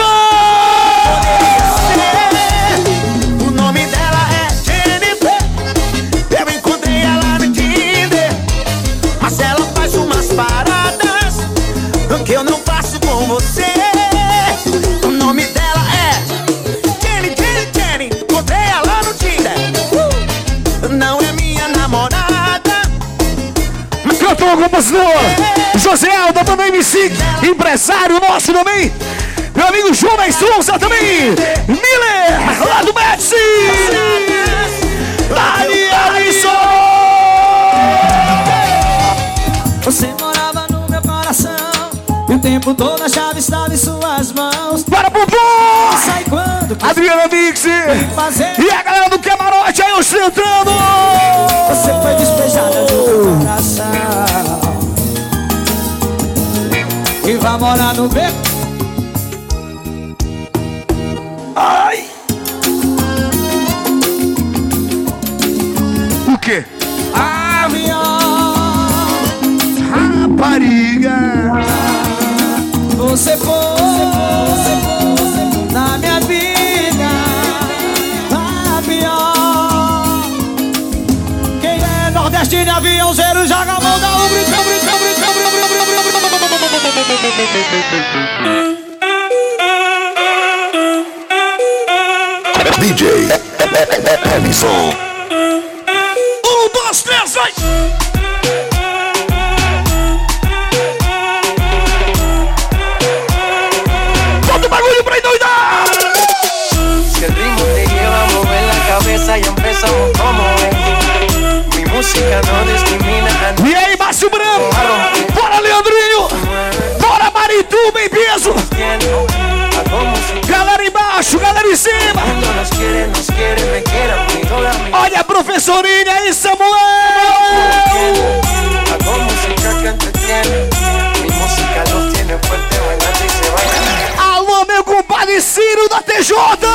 O nome dela é Jennifer. Eu encontrei ela no Tinder, mas ela faz umas paradas que eu não faço com você. O nome dela é Jenny, Jenny, Jenny. Encontrei ela no Tinder. Não é minha namorada. Cantor, compositor José Alda, também M C, empresário nosso também. Meu amigo João da Souza também. Miller, lá do Messi. Dani Alisson. Você morava no meu coração e o tempo todo a chave estava em suas mãos. Para Bubu! Sai quando Adriana Mix e a galera do Camarote aí ostentando. Você foi despejada do meu coração e vai morar no beco. Ai! O quê? Avião, rapariga, você foi, você foi, você foi na minha vida. Avião, quem é nordestino, aviãozeiro, joga a mão da um, brincão, brincão, brincão, brincão, D J Ellison. Um, dois, três, vai! Bota o bagulho pra endoidar! Si el ritmo te lleva a mover la cabeza y empezamos como es. Mi música no discrimina a nadie. E aí, Márcio Branco! Bora, Leandrinho! Bora, Marituba em peso! Galera embaixo, galera em cima! Olha a professorinha e Samuel! Alô, meu compadre Ciro da T J!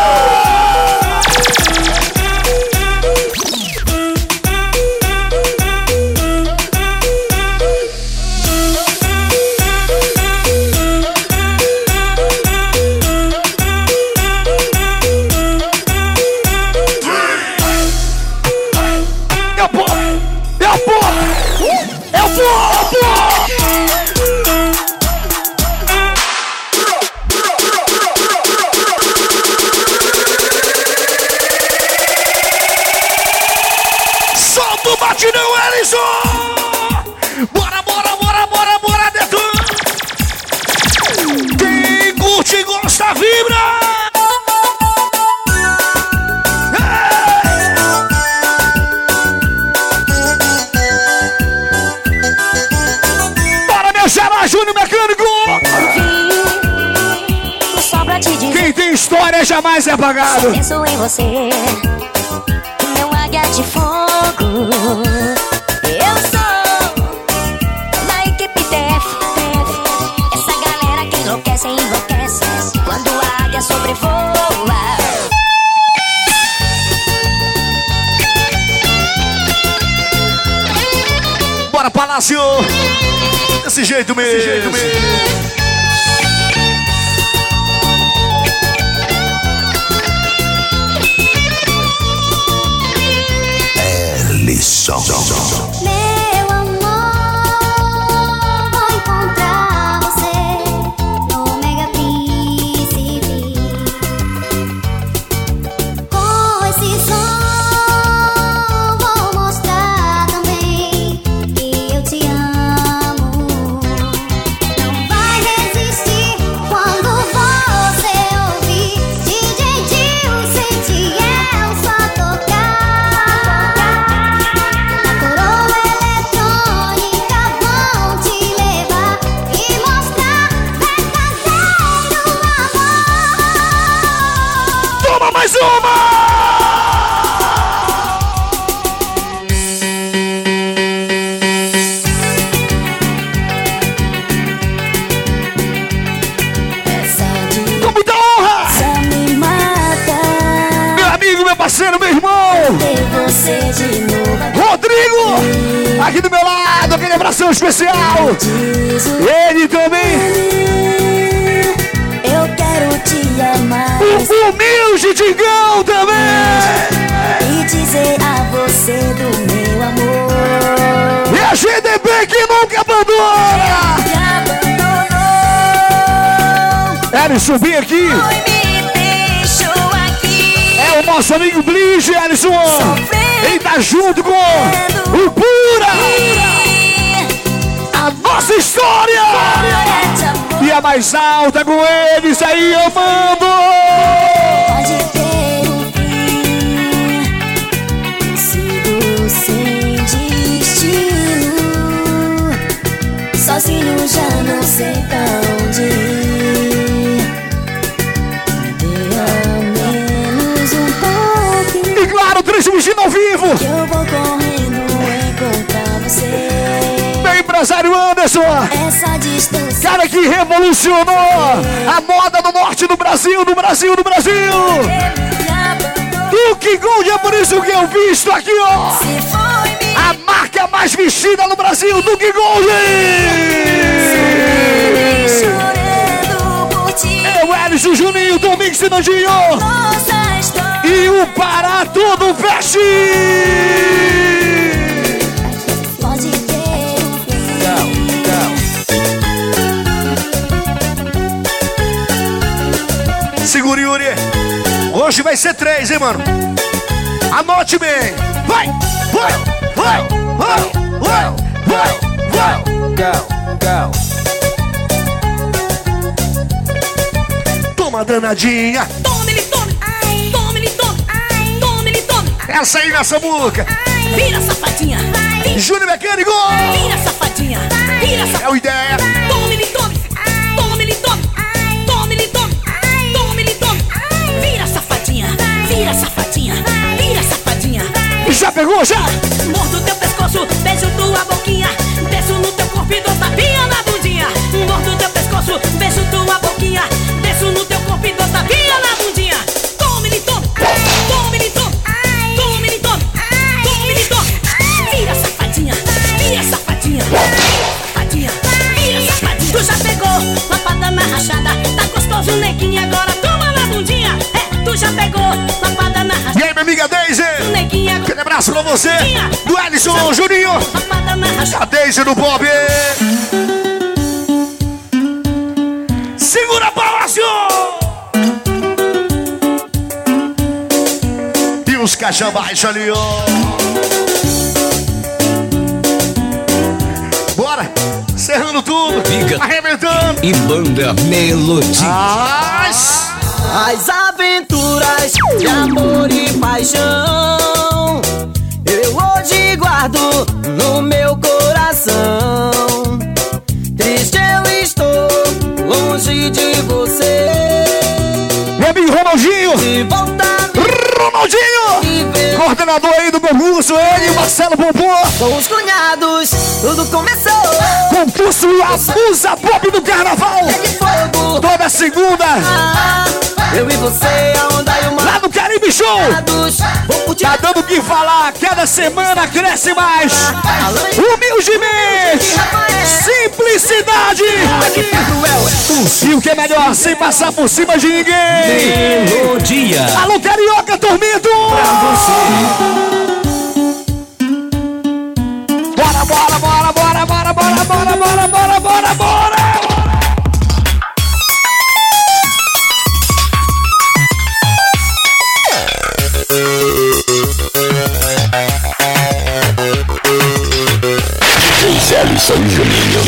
Solta o batidão, Ellison! Bora, bora, bora, bora, bora, detona! Quem curte e gosta, vibra! Xará Júnior Mecânico! Só pra te dizer, quem tem história jamais é apagado. só penso em você, meu águia de fogo. Eu sou da equipe T F. Essa galera que enlouquece, enlouquece quando a águia sobrevoa. Bora, Palácio! Desse jeito mesmo. Desse jeito mesmo. Ellison. Meu amor, vou encontrar você no Mega Príncipe. Com esse som vou mostrar também que eu te amo. Não vai resistir quando você ouvir D J Dio e Sentiel só tocar. Na coroa eletrônica vão te levar e mostrar verdadeiro amor. Toma mais uma! Com muita honra! Me mata Meu amigo, meu parceiro, meu irmão! ter você de novo. Rodrigo! Aqui do meu lado, aquele abração especial! Ele também! Eu quero te amar O humilde Digão também! e dizer a você do meu amor. E a G D B que nunca abandona! Me abandonou, Ellison, vem aqui! me deixou aqui. É o nosso amigo Blige, Ellison! Ele tá junto com o Pura! A nossa história! E a Palma mais alta com eles aí, eu mando. Pode ter um fim, sigo sem destino. Sozinho já não sei pra onde ir. Me dê ao menos um pouquinho. E claro, transmitindo ao vivo. Que eu vou correndo encontrar você. Meu empresário Anderson, Essa distância. cara que revolucionou a moda do norte do Brasil, do Brasil, do Brasil. Duke Gold, é por isso que eu visto aqui, ó. A marca mais vestida no Brasil, Duke Gold. Eu, Ellison, Juninho, Domingos e Nandinho. E o Pará todo veste. Pode ter um fim. Segura, Yuri. Hoje vai ser três, hein, mano? Anote bem. Vai, vai, vai, vai, vai, vai, vai. Go, go. Toma, danadinha. Tome, ele tome. Tome, ele tome. Tome, ele tome. Essa aí na Samuca. Vira, safadinha. Júnior Mecânico. Vira, safadinha. Vira, safadinha. É o ideia. Tome, ele tome. Tome, ele tome. Tome, ele tome. Tome, ele tome. Vira, safadinha. Vira, safadinha. Vira, safadinha. Já pegou, já? Mordo teu pescoço, beijo tua boquinha. Desço no teu corpo e dou tapinha na bundinha. Mordo teu pescoço, beijo tua boquinha. Desço no teu corpo e dou tapinha na bundinha. Tome, ele tome. Tome, ele tome. Tome, ele tome. Tome, ele tome. Vira, safadinha. Vira, safadinha. Safadinha. Vira, safadinha. Tu já pegou lapada na rachada. Tá gostoso, neguinha, agora toma na bundinha. É, tu já pegou lapada na rachada. E aí, minha amiga Deise? Neguinha, aquele abraço pra você. Do Ellison, Juninho. A Deise do Bob. Segura, Palácio! E os cachambais ali, ó. Bora! Cerrando tudo. Fica. Arrebentando. E banda Melodia. As... As aventuras de amor e paixão eu hoje guardo no meu coração. Triste eu estou longe de você. Meu amigo Ronaldinho. De volta Ronaldinho, coordenador aí do concurso, ele e o Marcelo Pompô. Com os cunhados, tudo começou. Concurso Abusa Pop do Carnaval. É de fogo. Toda segunda. Ah, eu e você, a onda e o mar. Lá no Caribe Show. Tá dando o que falar. Cada semana cresce mais. Humildemente. Simplicidade. E o que é melhor, sem passar por cima de ninguém. Melodia. Alô, Carioca, Tormento. Bora, bora, bora, bora, bora, bora, bora, bora, bora, bora, bora. Ellison e Juninho.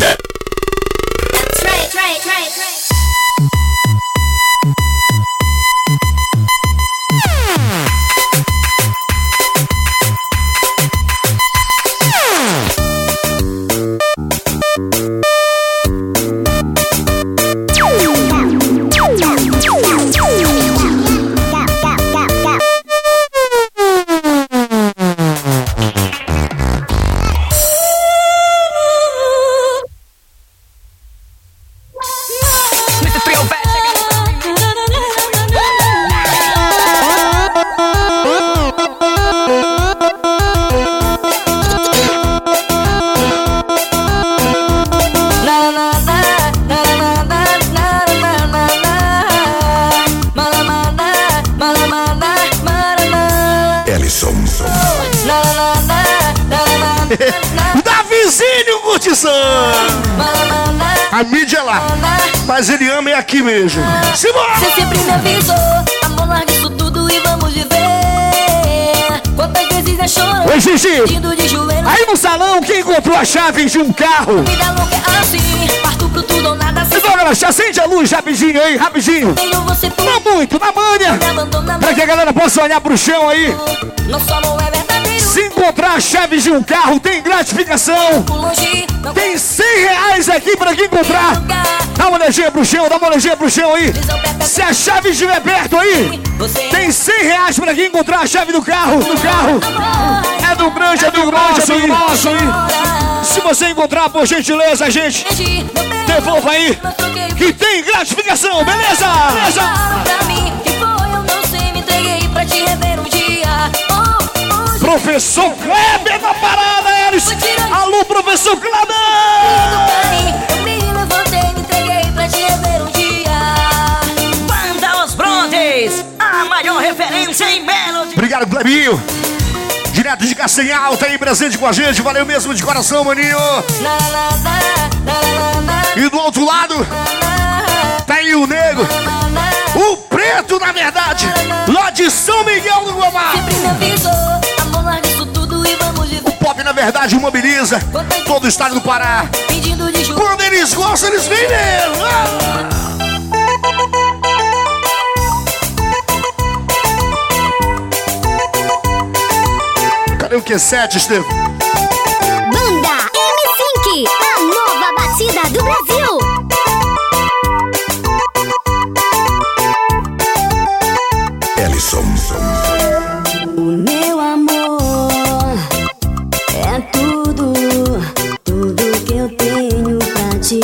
Davizinho Curtição. A mídia é lá, mas ele ama é aqui mesmo. Simbora! Você sempre me avisou, amor, larga isso tudo e vamos viver. Quantas vezes eu chorei Oi, Gigi. Aí no salão, quem encontrou a chave de um carro? Vida louca é assim, parto pro tudo ou nada. Então, galera, acende a luz rapidinho aí, rapidinho. Não muito, na manha. Pra que a galera possa olhar pro chão aí. Não só não é verdadeiro. Se encontrar a chave de um carro, tem gratificação. Tem cem reais aqui pra quem encontrar. Dá uma olhadinha pro chão, dá uma olhadinha pro chão aí. Se a chave estiver perto aí, tem cem reais pra quem encontrar a chave do carro. Do carro. É do grande, é do grande, é do nosso aí. Se você encontrar, por gentileza, gente, devolva aí. Que tem gratificação, beleza? Beleza? Pra mim, que foi, eu não sei, me entreguei pra te rever um dia. Professor Kleber na parada, eles. Alô, professor Kleber! Eu me levantei, me entreguei pra te rever um dia. Banda Os Brontes, a maior referência em Melody. Obrigado, Clebinho. Direto de Castanhal, tá aí presente com a gente. Valeu mesmo de coração, maninho. E do outro lado, tá aí o nego. O preto, na verdade, lá de São Miguel do Guamá. Sempre me avisou, amor, larga isso tudo e vamos de... O pop, na verdade, mobiliza todo o estado do Pará. Quando eles gostam, eles vêm mesmo. Cadê o Q sete, Estevam? Banda M cinco, a nova batida do Brasil. Ellison. O meu amor é tudo, tudo que eu tenho pra ti.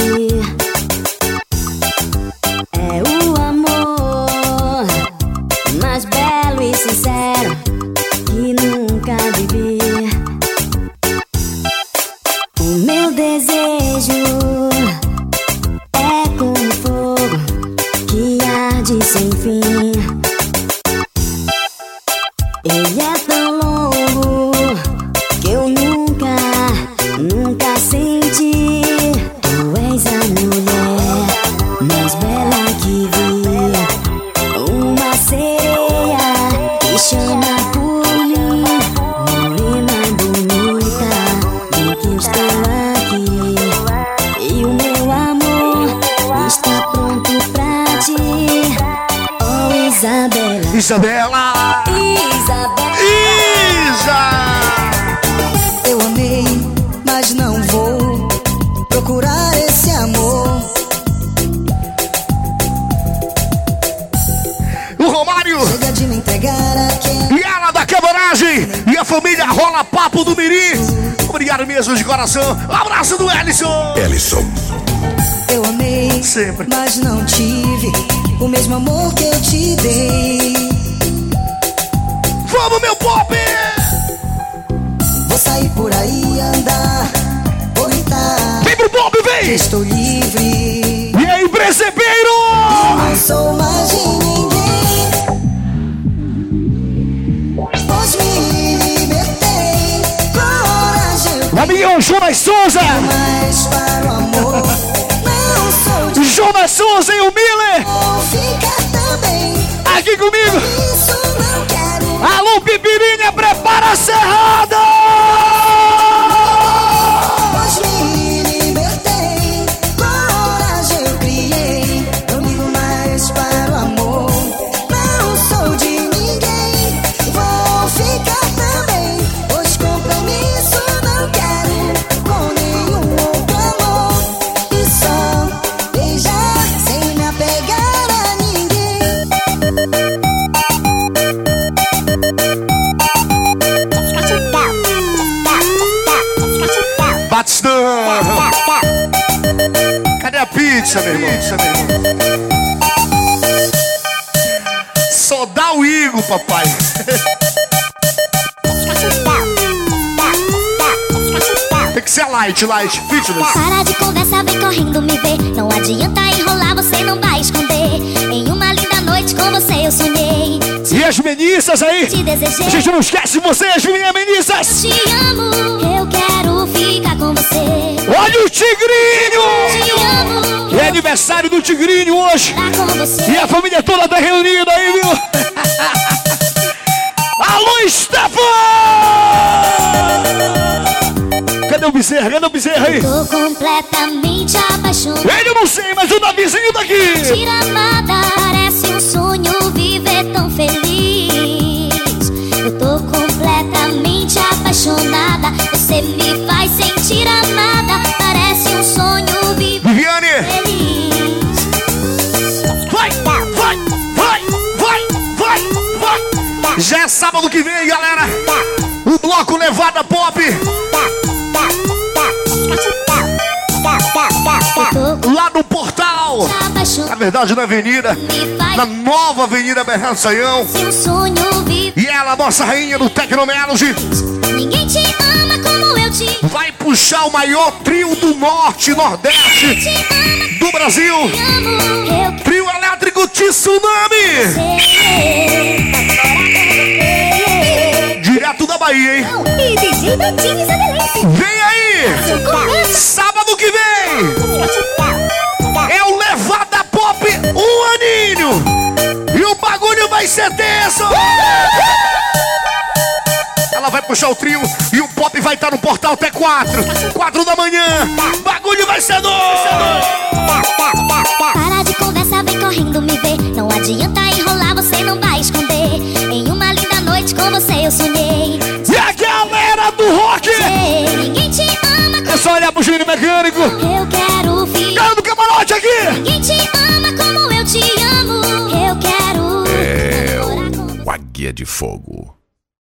É o amor mais belo e sincero que nunca vivi. O meu desejo é como fogo que arde sem fim. Ele é tão longo que eu nunca, nunca senti. Tu és a mulher mais bela que vi. Uma sereia que chama por mim. Morena bonita, bem que eu estou aqui. E o meu amor está pronto pra ti. Oh, Isabela. Isabela. Isa! Eu amei, mas não vou procurar esse amor. O Romário. Chega de me entregar a quem... E ela da camaragem. E a família Rola Papo do Mirim. Obrigado mesmo de coração. Um abraço do Ellison. Ellison. Eu amei, sempre, mas não tive o mesmo amor que eu te dei. Vamos, meu pop! Vou sair por aí andar, vou gritar. Vem pro pop, vem! Estou livre. E aí, presepeiro? Não sou mais de ninguém. Pois me libertei. Coragem. O amigão Jonas Souza. Mas para o amor, não sou de... Jonas Souza e o Miller. Vou ficar também. Aqui comigo. Isso não quero. Alô, Pipirinha, prepara a serrada! Pois me libertei, coragem eu criei. Não ligo mais para o amor, não sou de ninguém. Vou ficar também, pois compromisso não quero com nenhum outro amor. E só beijar sem me apegar a ninguém. Batistão! Cadê a pizza, meu irmão? Pizza, meu irmão. Só dá o Igor, papai. Tem que ser light, light, fitness. Para de conversa, vem correndo me ver. Não adianta enrolar, você não vai esconder. Em uma linda noite com você eu sonhei. E as meninas aí? Te desejei. A gente não esquece vocês, minhas meninas. Eu te amo, eu quero ficar com você. Olha o Tigrinho! Te amo. É aniversário do Tigrinho hoje. Com você. E a família toda tá reunida aí, viu? Alô, Stefan! o Bezerra? Cadê o Bezerra aí? Tô completamente apaixonada. Ele eu não sei, mas o Davizinho tá aqui. Mentira amada, parece um sonho viver tão feliz. Eu tô completamente apaixonada. Você me faz sentir amada. Parece um sonho viver Viviane. feliz. Vai, vai, vai, vai, vai, vai. Já é sábado que vem, galera. O bloco Levada Pop. Lá no Portal. Na verdade, na avenida. Na nova Avenida Bernardo Saião. E ela, nossa rainha do Tecnomelody. Ninguém te ama como eu te amo. Vai puxar o maior trio do Norte e Nordeste do Brasil. Trio elétrico Tsunami. Direto da Bahia, hein? E D J Betinho Isabelense. Vem aí! Sábado que vem! É o Levada Pop um aninho! E o bagulho vai ser tenso! Ela vai puxar o trio e o pop vai estar no portal até quatro. Quatro da manhã. Bagulho vai ser doido. Para de conversa, vem correndo me ver. Não adianta enrolar, você não vai esconder. Em uma linda noite com você eu sonhei. E a galera do rock. Ninguém te ama. É só olhar pro Júnior Mecânico. Eu quero ficar. Cara do camarote aqui. Ninguém te ama como eu te amo. Eu quero. É o Águia de Fogo.